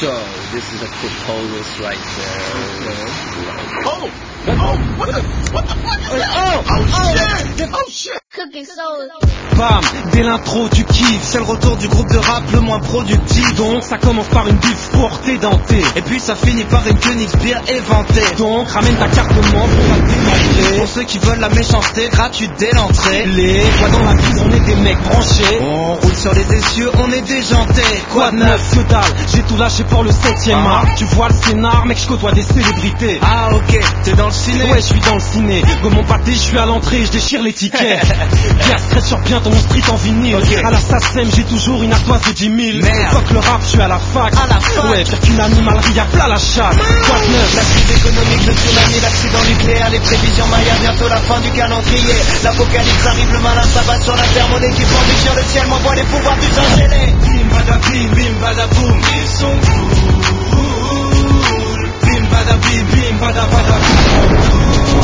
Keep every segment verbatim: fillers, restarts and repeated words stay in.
So, this is a proposal right there. Okay. Oh! Oh! What the? What the fuck is that? Oh! Oh, oh shit! Oh shit! Cooking soul. Bam, dès l'intro tu kiffes. C'est le retour du groupe de rap le moins productif. Donc ça commence par une bif pour t'édenter. Et puis ça finit par une Königsbier éventée. Donc ramène ta carte membre, on va démanteler. Pour ceux qui veulent la méchanceté, gratuite dès l'entrée. Les quoi dans la bise, on est des mecs branchés. On roule sur les essieux, on est déjantés. Quoi de neuf, que dalle, j'ai tout lâché pour le septième art. Tu vois le scénar, mec, je côtoie des célébrités. Ah ok, t'es dans le ciné? Ouais, je suis dans le ciné. Gomme mon pâté, je suis à l'entrée, je déchire les tickets. Bien stress sur bien ton street en vinyle. Okay. À la SACEM, j'ai toujours une ardoise de dix mille. Merde. Fuck le rap, je suis à la fac. À la fac. Ouais, pire qu'une animalerie, y'a plat la chatte. Quoi de neuf? La crise économique, le tsunami, l'accident nucléaire, les prévisions Maya, bientôt la fin du calendrier. L'apocalypse arrive, le malin s'abat sur la terre, mon équipement déchire le ciel, m'envoie les pouvoirs du Saint-Gélé. Bim bada bim, bim bada boum, ils sont cool. Bim bada bim, bim bada bada boum.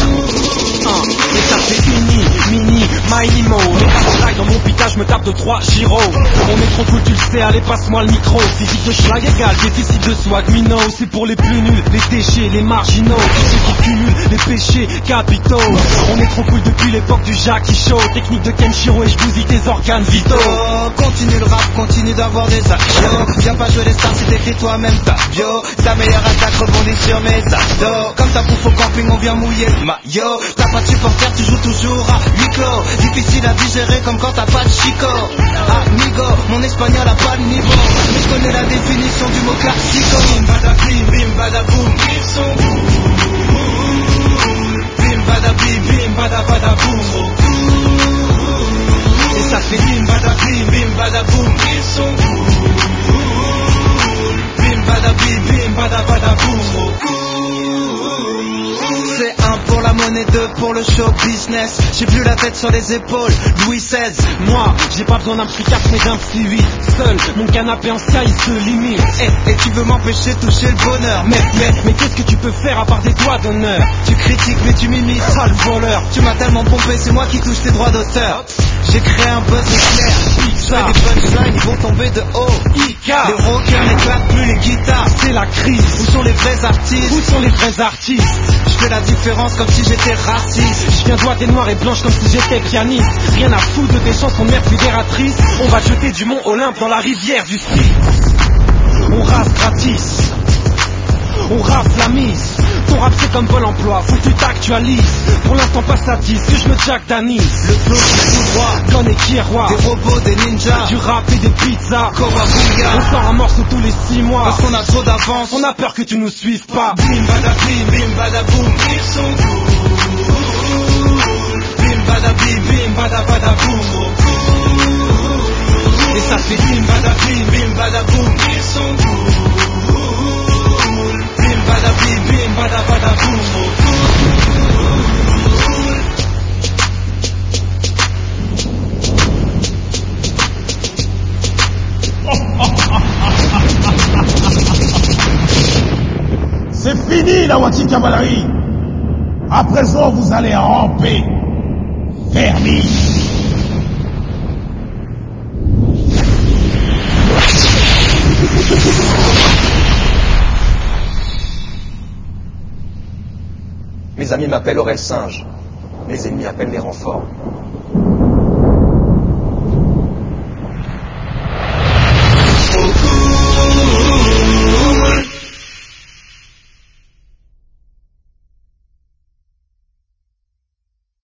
Et ça fait mini, mini, my limo. Les cartes dans mon piquage, me tape de trois gyros. On est trop cool, tu le sais, allez passe-moi le micro. Physique de schlag égal, déficit de swag minot. C'est pour les plus nuls, les déchets, les marginaux. Tous ceux qui cumulent les péchés capitaux. On est trop cool depuis l'époque du Jackie Show. Technique de Kenshiro et je bousille tes organes vitaux. Continue le rap, continue d'avoir des actions. Viens pas jouer les stars si t'écris toi-même ta bio. Ta meilleure attaque rebondit sur mes abdos. Comme ta bouffe au camping, on vient mouiller le maillot. T'as pas de supporter, tu joues toujours à huis clos. Difficile à digérer comme quand t'as pas de chico. Amigo, mon espagnol a pas de niveau. Mais je connais la définition du mot classico. Bim bada bim, bim bada boum, ils sont cool. Bim bada bim, bim bada bada boum, trop cool. Et ça fait bim bada bim, bim bada boum, ils sont cool. Bim bada bim, bim bada bada boum, trop cool. C'est un pour la monnaie, deux pour le show business. J'ai plus la tête sur les épaules, Louis seize. Moi, j'ai pas besoin d'un petit quatre mais d'un petit huit. Seul, mon canapé en sky se limite. Et, et tu veux m'empêcher de toucher le bonheur. Mais, mais, mais qu'est-ce que tu peux faire à part des doigts d'honneur? Tu critiques mais tu m'imites, sale voleur. Tu m'as tellement pompé, c'est moi qui touche tes droits d'auteur. J'ai créé un buzz éclair. Je fais des punchlines, ils vont tomber de haut. Ika. Les rockers n'éclatent plus les guitares. C'est la crise. Où sont les vrais artistes? Où sont les vrais artistes? Je fais la différence comme si j'étais raciste. Je viens doigter noir et blanche comme si j'étais pianiste. Rien à foutre de tes chansons merde fédératrices. On va jeter du mont Olympe dans la rivière du Styx. On rase gratis. On rase la mise. Ton rap c'est comme Pôle emploi, faut que tu t'actualises. Pour l'instant pas satis, que je me jack d'anis. Le flow c'est tout droit, Gon et qui est roi. Des robots, des ninjas, du rap et des pizzas. Kawabunga. On sort un morceau tous les six mois. Parce qu'on a trop d'avance, on a peur que tu nous suives pas. Bim bada bim, bim bada boum, ils sont cool. Bim bada bim, bim bada bada boum, trop cool. Et ça fait bim bada bim, bim bada boum, ils sont cool. Bim bada bim, bim bada bada boum, trop cool. C'est fini la Wati cavalerie. À présent vous allez ramper. Vernis. Mes amis m'appellent Aurel Singe, mes ennemis appellent les renforts.